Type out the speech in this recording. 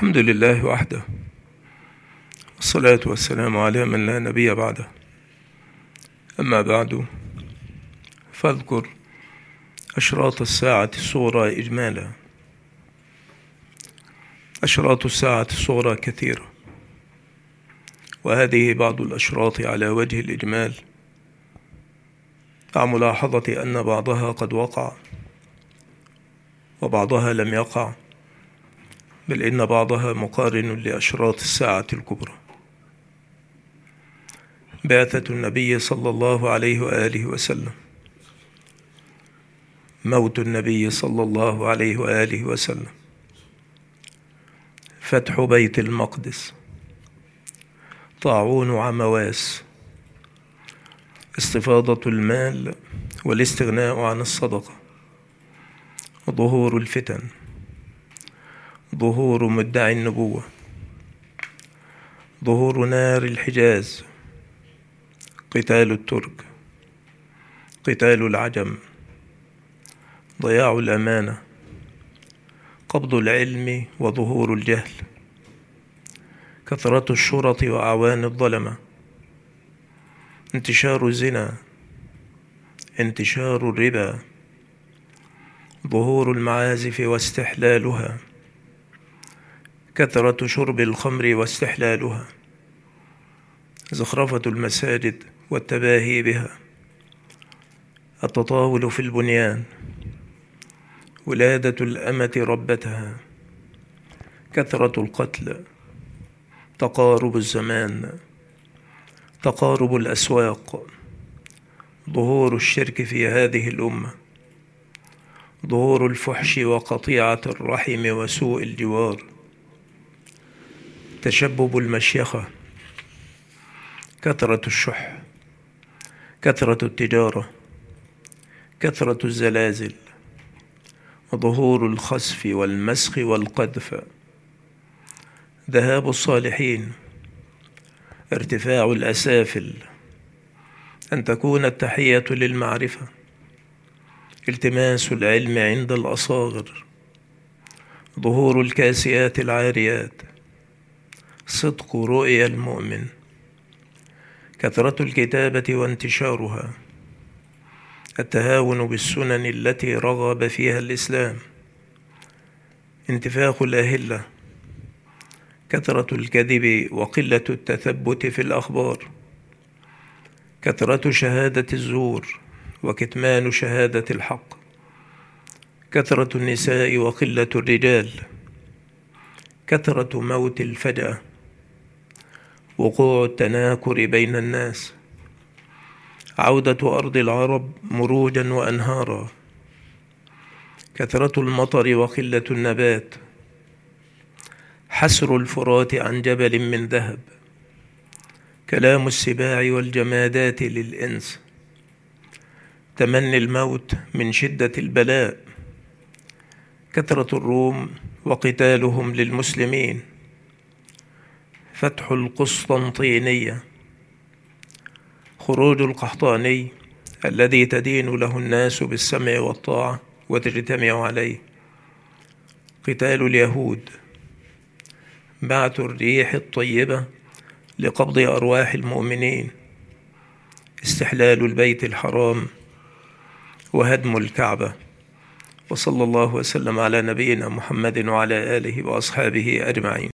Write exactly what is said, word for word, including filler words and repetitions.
الحمد لله وحده، والصلاة والسلام على من لا نبي بعده. أما بعد، فاذكر أشراط الساعة الصغرى إجمالا. أشراط الساعة الصغرى كثيرة، وهذه بعض الأشراط على وجه الإجمال، مع ملاحظة أن بعضها قد وقع وبعضها لم يقع، بل إن بعضها مقارن لأشراط الساعة الكبرى. بعثة النبي صلى الله عليه وآله وسلم، موت النبي صلى الله عليه وآله وسلم، فتح بيت المقدس، طاعون عمواس، استفاضة المال والاستغناء عن الصدقة، ظهور الفتن، ظهور مدعي النبوة، ظهور نار الحجاز، قتال الترك، قتال العجم، ضياع الأمانة، قبض العلم وظهور الجهل، كثرة الشرط وأعوان الظلمة، انتشار الزنا، انتشار الربا، ظهور المعازف واستحلالها، كثرة شرب الخمر واستحلالها، زخرفة المساجد والتباهي بها، التطاول في البنيان، ولادة الأمة ربتها، كثرة القتل، تقارب الزمان، تقارب الأسواق، ظهور الشرك في هذه الأمة، ظهور الفحش وقطيعة الرحم وسوء الجوار، تشبب المشيخة، كثرة الشح، كثرة التجارة، كثرة الزلازل، ظهور الخسف والمسخ والقذف، ذهاب الصالحين، ارتفاع الأسافل، أن تكون التحية للمعرفة، التماس العلم عند الأصاغر، ظهور الكاسيات العاريات، صدق رؤيا المؤمن، كثرة الكتابة وانتشارها، التهاون بالسنن التي رغب فيها الإسلام، انتفاخ الأهلة، كثرة الكذب وقلة التثبت في الأخبار، كثرة شهادة الزور وكتمان شهادة الحق، كثرة النساء وقلة الرجال، كثرة موت الفجأة، وقوع التناكر بين الناس، عودة أرض العرب مروجا وأنهارا، كثرة المطر وقلة النبات، حسر الفرات عن جبل من ذهب، كلام السباع والجمادات للإنس، تمني الموت من شدة البلاء، كثرة الروم وقتالهم للمسلمين، فتح القسطنطينية، خروج القحطاني الذي تدين له الناس بالسمع والطاعة وتجتمع عليه، قتال اليهود، بعث الريح الطيبة لقبض أرواح المؤمنين، استحلال البيت الحرام، وهدم الكعبة. وصلى الله وسلم على نبينا محمد وعلى آله وأصحابه أجمعين.